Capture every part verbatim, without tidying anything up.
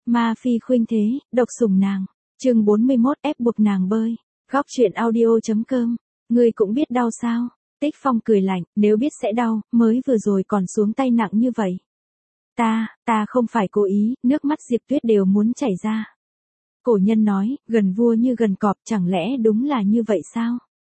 Ma phi khuynh thế, độc sủng nàng. Chương bốn mươi mốt ép buộc nàng bơi. Góc truyện audio.com. Ngươi cũng biết đau sao? Tích Phong cười lạnh, nếu biết sẽ đau, mới vừa rồi còn xuống tay nặng như vậy. Ta, ta không phải cố ý, nước mắt Diệp Tuyết đều muốn chảy ra. Cổ nhân nói, gần vua như gần cọp, chẳng lẽ đúng là như vậy sao?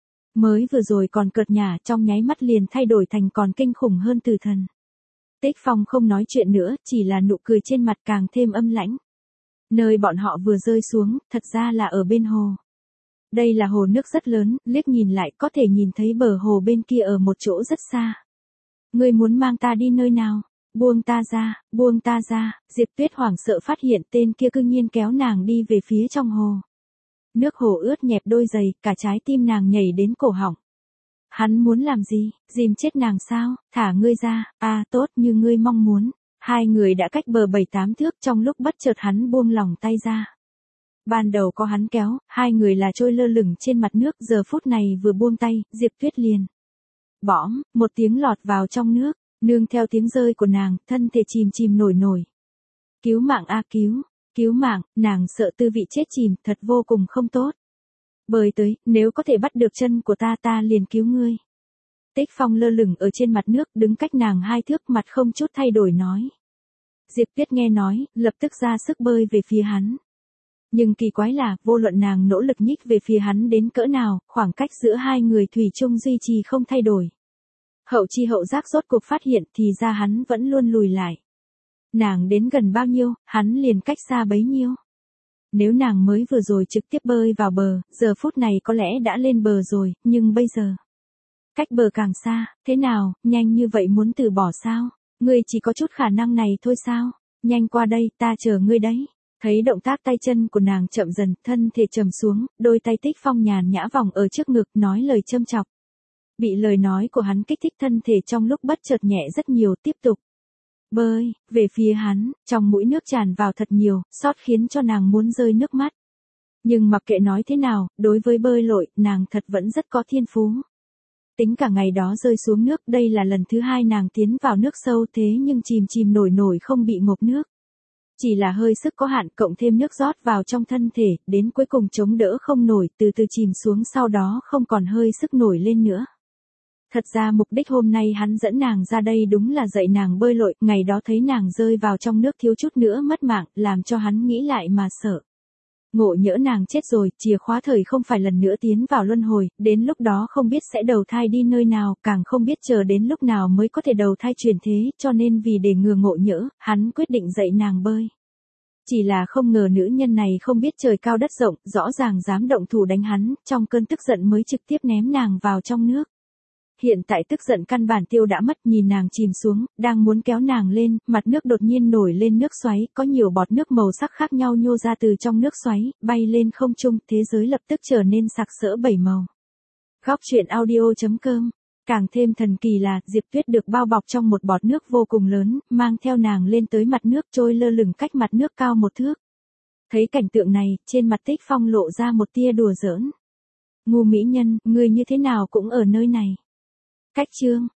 Mới vừa rồi còn cợt nhả, trong nháy mắt liền thay đổi thành còn kinh khủng hơn từ thần. Tích Phong không nói chuyện nữa, chỉ là nụ cười trên mặt càng thêm âm lãnh. Nơi bọn họ vừa rơi xuống, thật ra là ở bên hồ. Đây là hồ nước rất lớn, liếc nhìn lại có thể nhìn thấy bờ hồ bên kia ở một chỗ rất xa. Ngươi muốn mang ta đi nơi nào? Buông ta ra, buông ta ra. Diệp Tuyết hoảng sợ phát hiện tên kia cư nhiên kéo nàng đi về phía trong hồ. Nước hồ ướt nhẹp đôi giày, cả trái tim nàng nhảy đến cổ họng. Hắn muốn làm gì? Dìm chết nàng sao? Thả ngươi ra. À, tốt như ngươi mong muốn. Hai người đã cách bờ bảy tám thước, trong lúc bất chợt hắn buông lỏng tay ra. Ban đầu có hắn kéo, hai người là trôi lơ lửng trên mặt nước, giờ phút này vừa buông tay, Diệp Tuyết liền. Bõm, một tiếng lọt vào trong nước, nương theo tiếng rơi của nàng, thân thể chìm chìm nổi nổi. Cứu mạng a cứu, cứu mạng, nàng sợ tư vị chết chìm, thật vô cùng không tốt. Bơi tới, nếu có thể bắt được chân của ta ta liền cứu ngươi. Tích Phong lơ lửng ở trên mặt nước, đứng cách nàng hai thước, mặt không chút thay đổi nói. Diệp Tuyết nghe nói, lập tức ra sức bơi về phía hắn. Nhưng kỳ quái là, vô luận nàng nỗ lực nhích về phía hắn đến cỡ nào, khoảng cách giữa hai người thủy chung duy trì không thay đổi. Hậu chi hậu giác rốt cuộc phát hiện thì ra hắn vẫn luôn lùi lại. Nàng đến gần bao nhiêu, hắn liền cách xa bấy nhiêu. Nếu nàng mới vừa rồi trực tiếp bơi vào bờ, giờ phút này có lẽ đã lên bờ rồi, nhưng bây giờ. Cách bờ càng xa, thế nào, nhanh như vậy muốn từ bỏ sao? Ngươi chỉ có chút khả năng này thôi sao? Nhanh qua đây, ta chờ ngươi đấy. Thấy động tác tay chân của nàng chậm dần, thân thể trầm xuống, đôi tay Tích Phong nhàn nhã vòng ở trước ngực, nói lời châm chọc. Bị lời nói của hắn kích thích, thân thể trong lúc bất chợt nhẹ rất nhiều, tiếp tục. Bơi, về phía hắn, trong mũi nước tràn vào thật nhiều, xót khiến cho nàng muốn rơi nước mắt. Nhưng mặc kệ nói thế nào, đối với bơi lội, nàng thật vẫn rất có thiên phú. Tính cả ngày đó rơi xuống nước, đây là lần thứ hai nàng tiến vào nước sâu thế nhưng chìm chìm nổi nổi không bị ngộp nước. Chỉ là hơi sức có hạn, cộng thêm nước rót vào trong thân thể, đến cuối cùng chống đỡ không nổi, từ từ chìm xuống, sau đó không còn hơi sức nổi lên nữa. Thật ra mục đích hôm nay hắn dẫn nàng ra đây đúng là dạy nàng bơi lội, ngày đó thấy nàng rơi vào trong nước thiếu chút nữa mất mạng, làm cho hắn nghĩ lại mà sợ. Ngộ nhỡ nàng chết rồi, chìa khóa thời không phải lần nữa tiến vào luân hồi, đến lúc đó không biết sẽ đầu thai đi nơi nào, càng không biết chờ đến lúc nào mới có thể đầu thai chuyển thế, cho nên vì để ngừa ngộ nhỡ, hắn quyết định dạy nàng bơi. Chỉ là không ngờ nữ nhân này không biết trời cao đất rộng, rõ ràng dám động thủ đánh hắn, trong cơn tức giận mới trực tiếp ném nàng vào trong nước. Hiện tại tức giận căn bản tiêu đã mất, nhìn nàng chìm xuống, đang muốn kéo nàng lên, mặt nước đột nhiên nổi lên nước xoáy, có nhiều bọt nước màu sắc khác nhau nhô ra từ trong nước xoáy, bay lên không trung, thế giới lập tức trở nên sặc sỡ bảy màu. Góc truyện audio.com. Càng thêm thần kỳ là, Diệp Tuyết được bao bọc trong một bọt nước vô cùng lớn, mang theo nàng lên tới mặt nước, trôi lơ lửng cách mặt nước cao một thước. Thấy cảnh tượng này, trên mặt Tích Phong lộ ra một tia đùa giỡn. Ngu mỹ nhân, ngươi như thế nào cũng ở nơi này. Cách chương,